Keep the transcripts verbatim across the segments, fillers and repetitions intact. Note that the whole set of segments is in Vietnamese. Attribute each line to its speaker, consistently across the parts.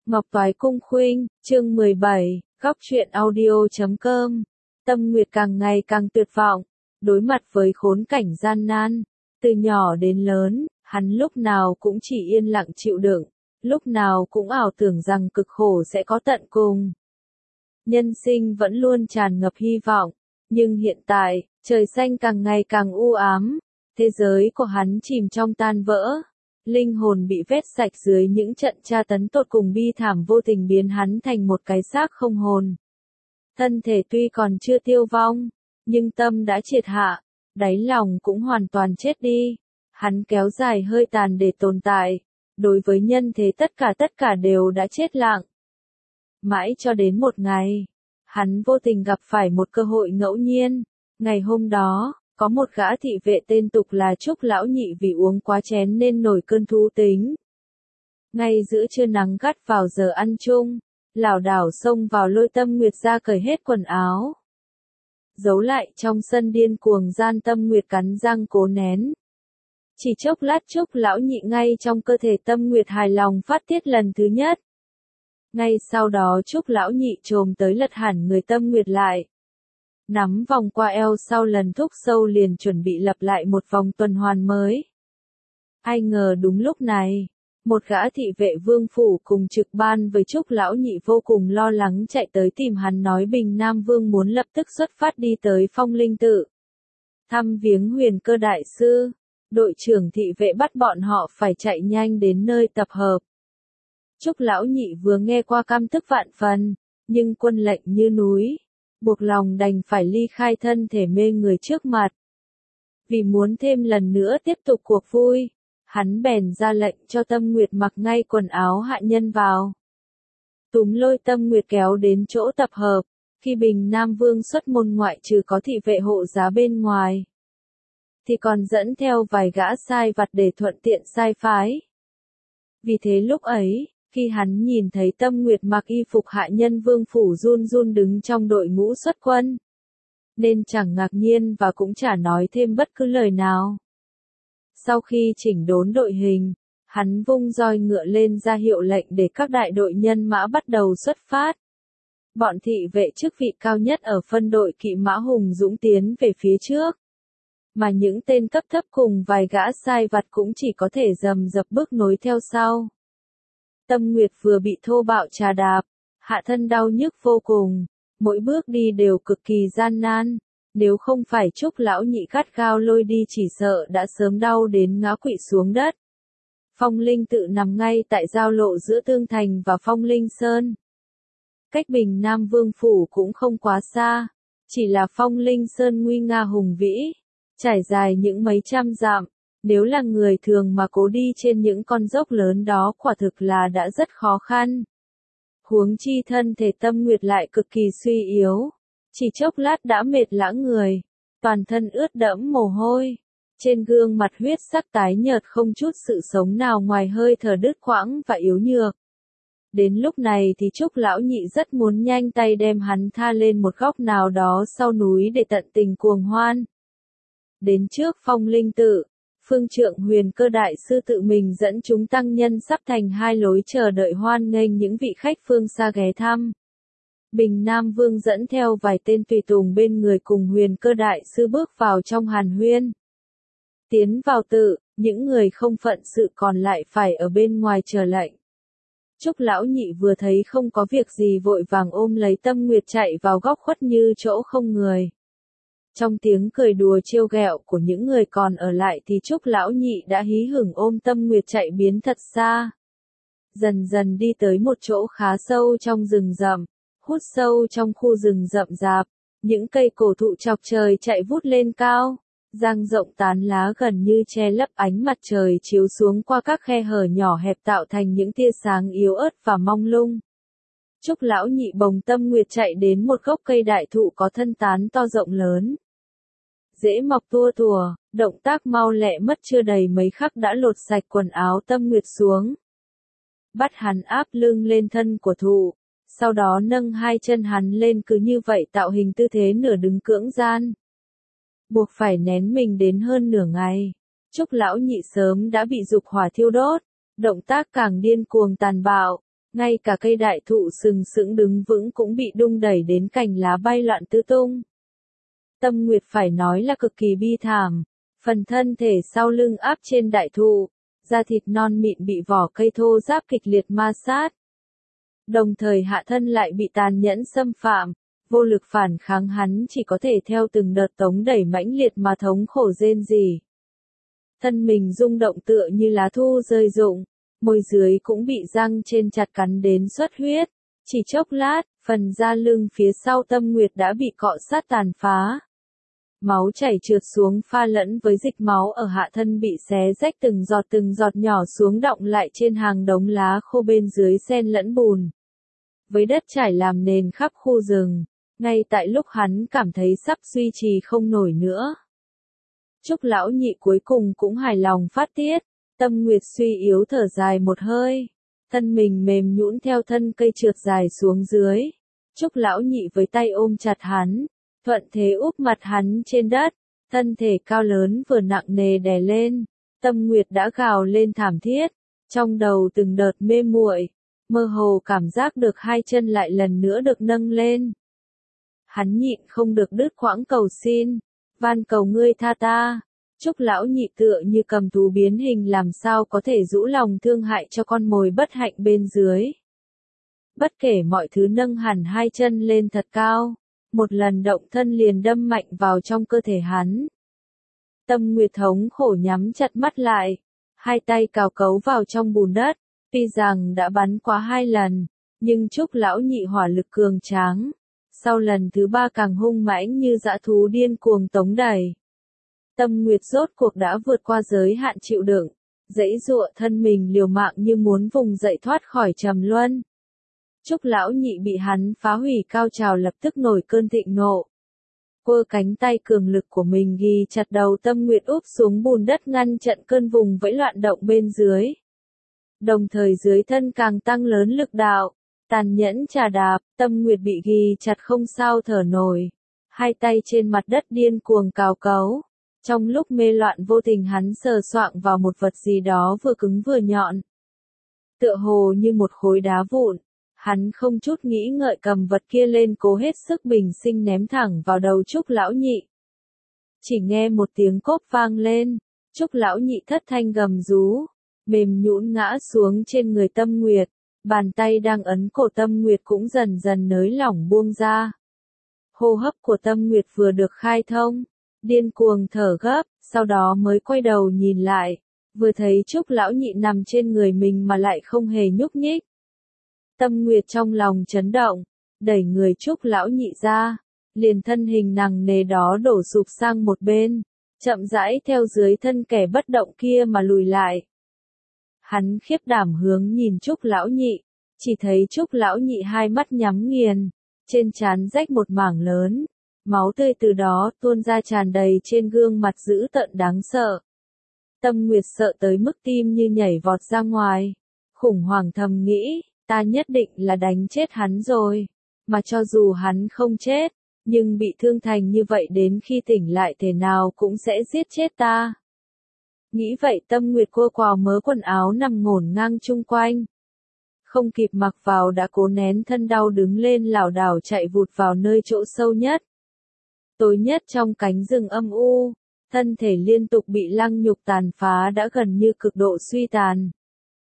Speaker 1: Ngọc Toái Cung Khuynh, chương mười bảy, góc truyện audio chấm com. Tâm Nguyệt càng ngày càng tuyệt vọng, đối mặt với khốn cảnh gian nan, từ nhỏ đến lớn, hắn lúc nào cũng chỉ yên lặng chịu đựng, lúc nào cũng ảo tưởng rằng cực khổ sẽ có tận cùng. Nhân sinh vẫn luôn tràn ngập hy vọng, nhưng hiện tại, trời xanh càng ngày càng u ám, thế giới của hắn chìm trong tan vỡ. Linh hồn bị vét sạch dưới những trận tra tấn tột cùng bi thảm vô tình biến hắn thành một cái xác không hồn. Thân thể tuy còn chưa tiêu vong, nhưng tâm đã triệt hạ, đáy lòng cũng hoàn toàn chết đi. Hắn kéo dài hơi tàn để tồn tại, đối với nhân thế tất cả tất cả đều đã chết lặng. Mãi cho đến một ngày, hắn vô tình gặp phải một cơ hội ngẫu nhiên. Ngày hôm đó, có một gã thị vệ tên tục là Trúc Lão Nhị vì uống quá chén nên nổi cơn thú tính. Ngay giữa trưa nắng gắt vào giờ ăn chung, lảo đảo xông vào lôi Tâm Nguyệt ra cởi hết quần áo. Giấu lại trong sân điên cuồng gian Tâm Nguyệt cắn răng cố nén. Chỉ chốc lát Trúc Lão Nhị ngay trong cơ thể Tâm Nguyệt hài lòng phát tiết lần thứ nhất. Ngay sau đó Trúc Lão Nhị trồm tới lật hẳn người Tâm Nguyệt lại. Nắm vòng qua eo sau lần thúc sâu liền chuẩn bị lập lại một vòng tuần hoàn mới. Ai ngờ đúng lúc này, một gã thị vệ vương phủ cùng trực ban với Trúc Lão Nhị vô cùng lo lắng chạy tới tìm hắn nói Bình Nam Vương muốn lập tức xuất phát đi tới Phong Linh Tự. Thăm viếng Huyền Cơ Đại Sư, đội trưởng thị vệ bắt bọn họ phải chạy nhanh đến nơi tập hợp. Trúc Lão Nhị vừa nghe qua căm tức vạn phần, nhưng quân lệnh như núi. Buộc lòng đành phải ly khai thân thể mê người trước mặt. Vì muốn thêm lần nữa tiếp tục cuộc vui, hắn bèn ra lệnh cho Tâm Nguyệt mặc ngay quần áo hạ nhân vào. Túm lôi Tâm Nguyệt kéo đến chỗ tập hợp, khi Bình Nam Vương xuất môn ngoại trừ có thị vệ hộ giá bên ngoài, thì còn dẫn theo vài gã sai vặt để thuận tiện sai phái. Vì thế lúc ấy, khi hắn nhìn thấy Tâm Nguyệt mặc y phục hạ nhân vương phủ run run đứng trong đội ngũ xuất quân, nên chẳng ngạc nhiên và cũng chả nói thêm bất cứ lời nào. Sau khi chỉnh đốn đội hình, hắn vung roi ngựa lên ra hiệu lệnh để các đại đội nhân mã bắt đầu xuất phát. Bọn thị vệ chức vị cao nhất ở phân đội kỵ mã hùng dũng tiến về phía trước, mà những tên cấp thấp cùng vài gã sai vặt cũng chỉ có thể rầm rập bước nối theo sau. Tâm Nguyệt vừa bị thô bạo trà đạp, hạ thân đau nhức vô cùng, mỗi bước đi đều cực kỳ gian nan, nếu không phải Trúc Lão Nhị gắt gao lôi đi chỉ sợ đã sớm đau đến ngã quỵ xuống đất. Phong Linh Tự nằm ngay tại giao lộ giữa Tương Thành và Phong Linh Sơn. Cách Bình Nam Vương phủ cũng không quá xa, chỉ là Phong Linh Sơn nguy nga hùng vĩ, trải dài những mấy trăm dặm. Nếu là người thường mà cố đi trên những con dốc lớn đó quả thực là đã rất khó khăn. Huống chi thân thể Tâm Nguyệt lại cực kỳ suy yếu. Chỉ chốc lát đã mệt lã người. Toàn thân ướt đẫm mồ hôi. Trên gương mặt huyết sắc tái nhợt không chút sự sống nào ngoài hơi thở đứt quãng và yếu nhược. Đến lúc này thì Trúc Lão Nhị rất muốn nhanh tay đem hắn tha lên một góc nào đó sau núi để tận tình cuồng hoan. Đến trước Phong Linh Tự, Phương Trượng Huyền Cơ Đại Sư tự mình dẫn chúng tăng nhân sắp thành hai lối chờ đợi hoan nghênh những vị khách phương xa ghé thăm. Bình Nam Vương dẫn theo vài tên tùy tùng bên người cùng Huyền Cơ Đại Sư bước vào trong hàn huyên. Tiến vào tự, những người không phận sự còn lại phải ở bên ngoài chờ lệnh. Trúc Lão Nhị vừa thấy không có việc gì vội vàng ôm lấy Tâm Nguyệt chạy vào góc khuất như chỗ không người. Trong tiếng cười đùa trêu ghẹo của những người còn ở lại thì Trúc Lão Nhị đã hí hửng ôm Tâm Nguyệt chạy biến thật xa. Dần dần đi tới một chỗ khá sâu trong rừng rậm, hút sâu trong khu rừng rậm rạp, những cây cổ thụ chọc trời chạy vút lên cao, dang rộng tán lá gần như che lấp ánh mặt trời chiếu xuống qua các khe hở nhỏ hẹp tạo thành những tia sáng yếu ớt và mông lung. Trúc Lão Nhị bồng Tâm Nguyệt chạy đến một gốc cây đại thụ có thân tán to rộng lớn. Rễ mọc tua tùa, động tác mau lẹ mất chưa đầy mấy khắc đã lột sạch quần áo Tâm Nguyệt xuống. Bắt hắn áp lưng lên thân của thụ, sau đó nâng hai chân hắn lên cứ như vậy tạo hình tư thế nửa đứng cưỡng gian. Buộc phải nén mình đến hơn nửa ngày. Trúc Lão Nhị sớm đã bị dục hỏa thiêu đốt, động tác càng điên cuồng tàn bạo, ngay cả cây đại thụ sừng sững đứng vững cũng bị đung đẩy đến cành lá bay loạn tứ tung. Tâm Nguyệt phải nói là cực kỳ bi thảm, phần thân thể sau lưng áp trên đại thụ, da thịt non mịn bị vỏ cây thô ráp kịch liệt ma sát. Đồng thời hạ thân lại bị tàn nhẫn xâm phạm, vô lực phản kháng, hắn chỉ có thể theo từng đợt tống đẩy mãnh liệt mà thống khổ rên rỉ. Thân mình rung động tựa như lá thu rơi rụng, môi dưới cũng bị răng trên chặt cắn đến xuất huyết. Chỉ chốc lát, phần da lưng phía sau Tâm Nguyệt đã bị cọ sát tàn phá. Máu chảy trượt xuống pha lẫn với dịch máu ở hạ thân bị xé rách từng giọt từng giọt nhỏ xuống đọng lại trên hàng đống lá khô bên dưới xen lẫn bùn. Với đất trải làm nền khắp khu rừng, ngay tại lúc hắn cảm thấy sắp duy trì không nổi nữa. Trúc lão nhị cuối cùng cũng hài lòng phát tiết, Tâm Nguyệt suy yếu thở dài một hơi, thân mình mềm nhũn theo thân cây trượt dài xuống dưới. Trúc lão nhị với tay ôm chặt hắn, thuận thế úp mặt hắn trên đất, thân thể cao lớn vừa nặng nề đè lên. Tâm Nguyệt đã gào lên thảm thiết, trong đầu từng đợt mê muội, mơ hồ cảm giác được hai chân lại lần nữa được nâng lên. Hắn nhịn không được đứt quãng cầu xin, van cầu ngươi tha ta. Trúc lão nhị tựa như cầm thú biến hình, làm sao có thể rũ lòng thương hại cho con mồi bất hạnh bên dưới. Bất kể mọi thứ, nâng hẳn hai chân lên thật cao, một lần động thân liền đâm mạnh vào trong cơ thể hắn. Tâm Nguyệt thống khổ nhắm chặt mắt lại, hai tay cào cấu vào trong bùn đất, tuy rằng đã bắn quá hai lần, nhưng Trúc lão nhị hỏa lực cường tráng, sau lần thứ ba càng hung mãnh như dã thú điên cuồng tống đẩy. Tâm Nguyệt rốt cuộc đã vượt qua giới hạn chịu đựng, giãy giụa thân mình liều mạng như muốn vùng dậy thoát khỏi trầm luân. Trúc lão nhị bị hắn phá hủy cao trào lập tức nổi cơn thịnh nộ. Quơ cánh tay cường lực của mình ghi chặt đầu Tâm Nguyệt úp xuống bùn đất ngăn chặn cơn vùng vẫy loạn động bên dưới. Đồng thời dưới thân càng tăng lớn lực đạo, tàn nhẫn trà đạp, Tâm Nguyệt bị ghi chặt không sao thở nổi. Hai tay trên mặt đất điên cuồng cào cấu. Trong lúc mê loạn vô tình hắn sờ soạng vào một vật gì đó vừa cứng vừa nhọn. Tựa hồ như một khối đá vụn, hắn không chút nghĩ ngợi cầm vật kia lên, cố hết sức bình sinh ném thẳng vào đầu Trúc lão nhị. Chỉ nghe một tiếng cốp vang lên, Trúc lão nhị thất thanh gầm rú, mềm nhũn ngã xuống trên người Tâm Nguyệt, bàn tay đang ấn cổ Tâm Nguyệt cũng dần dần nới lỏng buông ra. Hô hấp của Tâm Nguyệt vừa được khai thông, điên cuồng thở gấp, sau đó mới quay đầu nhìn lại, vừa thấy Trúc lão nhị nằm trên người mình mà lại không hề nhúc nhích. Tâm Nguyệt trong lòng chấn động, đẩy người Trúc lão nhị ra, liền thân hình nặng nề đó đổ sụp sang một bên, chậm rãi theo dưới thân kẻ bất động kia mà lùi lại. Hắn khiếp đảm hướng nhìn Trúc lão nhị, chỉ thấy Trúc lão nhị hai mắt nhắm nghiền, trên trán rách một mảng lớn, máu tươi từ đó tuôn ra tràn đầy trên gương mặt dữ tợn đáng sợ. Tâm Nguyệt sợ tới mức tim như nhảy vọt ra ngoài, khủng hoảng thầm nghĩ, ta nhất định là đánh chết hắn rồi, mà cho dù hắn không chết, nhưng bị thương thành như vậy đến khi tỉnh lại thế nào cũng sẽ giết chết ta. Nghĩ vậy Tâm Nguyệt cô quào mớ quần áo nằm ngổn ngang chung quanh. Không kịp mặc vào đã cố nén thân đau đứng lên lảo đảo chạy vụt vào nơi chỗ sâu nhất. Tối nhất trong cánh rừng âm u, thân thể liên tục bị lăng nhục tàn phá đã gần như cực độ suy tàn.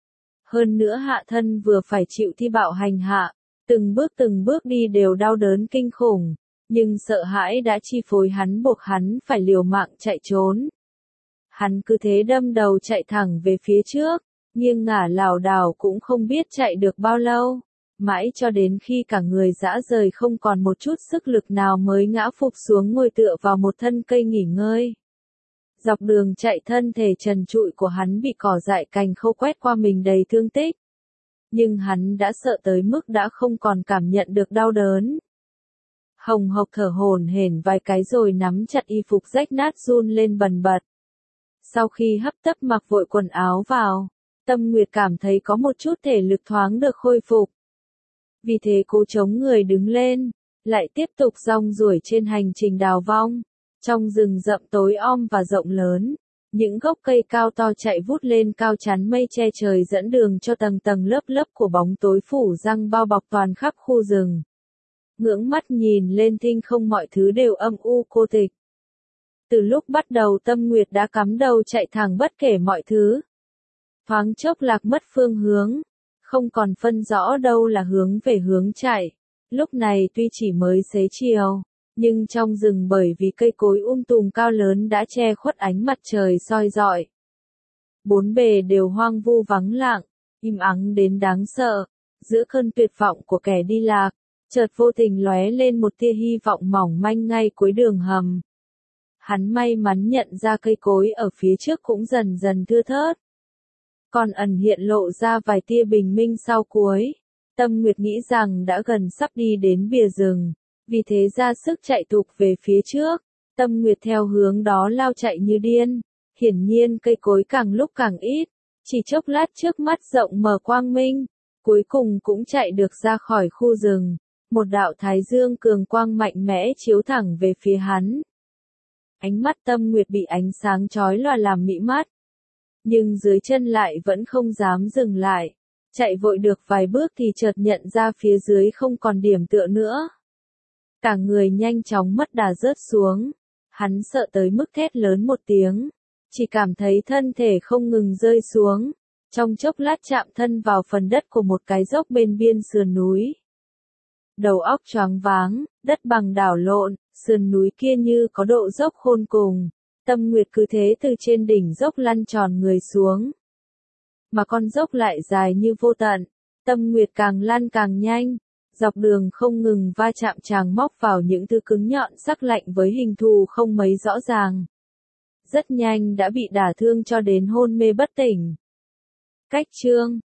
Speaker 1: Hơn nữa hạ thân vừa phải chịu thi bạo hành hạ, từng bước từng bước đi đều đau đớn kinh khủng, nhưng sợ hãi đã chi phối hắn, buộc hắn phải liều mạng chạy trốn. Hắn cứ thế đâm đầu chạy thẳng về phía trước, nghiêng ngả lảo đảo cũng không biết chạy được bao lâu, mãi cho đến khi cả người rã rời không còn một chút sức lực nào mới ngã phục xuống ngồi tựa vào một thân cây nghỉ ngơi. Dọc đường chạy thân thể trần trụi của hắn bị cỏ dại cành khô quét qua mình đầy thương tích. Nhưng hắn đã sợ tới mức đã không còn cảm nhận được đau đớn. Hồng hộc thở hổn hển vài cái rồi nắm chặt y phục rách nát run lên bần bật. Sau khi hấp tấp mặc vội quần áo vào, Tâm Nguyệt cảm thấy có một chút thể lực thoáng được khôi phục. Vì thế cô chống người đứng lên, lại tiếp tục rong ruổi trên hành trình đào vong. Trong rừng rậm tối om và rộng lớn, Những gốc cây cao to chạy vút lên cao chắn mây che trời dẫn đường cho tầng tầng lớp lớp của bóng tối phủ răng bao bọc toàn khắp khu rừng. Ngưỡng mắt nhìn lên thinh không mọi thứ đều âm u cô tịch. Từ lúc bắt đầu Tâm Nguyệt đã cắm đầu chạy thẳng bất kể mọi thứ. Thoáng chốc lạc mất phương hướng, không còn phân rõ đâu là hướng về hướng chạy. Lúc này tuy chỉ mới xế chiều, nhưng trong rừng bởi vì cây cối um tùm cao lớn đã che khuất ánh mặt trời soi rọi. Bốn bề đều hoang vu vắng lặng, im ắng đến đáng sợ. Giữa cơn tuyệt vọng của kẻ đi lạc, chợt vô tình lóe lên một tia hy vọng mỏng manh ngay cuối đường hầm. Hắn may mắn nhận ra cây cối ở phía trước cũng dần dần thưa thớt. Còn ẩn hiện lộ ra vài tia bình minh sau cuối. Tâm Nguyệt nghĩ rằng đã gần sắp đi đến bìa rừng, vì thế ra sức chạy tụt về phía trước. Tâm Nguyệt theo hướng đó lao chạy như điên. Hiển nhiên cây cối càng lúc càng ít, chỉ chốc lát trước mắt rộng mở quang minh, cuối cùng cũng chạy được ra khỏi khu rừng. Một đạo thái dương cường quang mạnh mẽ chiếu thẳng về phía hắn. Ánh mắt Tâm Nguyệt bị ánh sáng chói lòa làm mị mắt. Nhưng dưới chân lại vẫn không dám dừng lại. Chạy vội được vài bước thì chợt nhận ra phía dưới không còn điểm tựa nữa. Cả người nhanh chóng mất đà rớt xuống. Hắn sợ tới mức thét lớn một tiếng. Chỉ cảm thấy thân thể không ngừng rơi xuống. Trong chốc lát chạm thân vào phần đất của một cái dốc bên biên sườn núi. Đầu óc choáng váng, đất bằng đảo lộn, sườn núi kia như có độ dốc khôn cùng. Tâm Nguyệt cứ thế từ trên đỉnh dốc lăn tròn người xuống. Mà con dốc lại dài như vô tận. Tâm Nguyệt càng lăn càng nhanh. Dọc đường không ngừng va chạm tràng móc vào những thứ cứng nhọn sắc lạnh với hình thù không mấy rõ ràng. Rất nhanh đã bị đả thương cho đến hôn mê bất tỉnh. Cách chương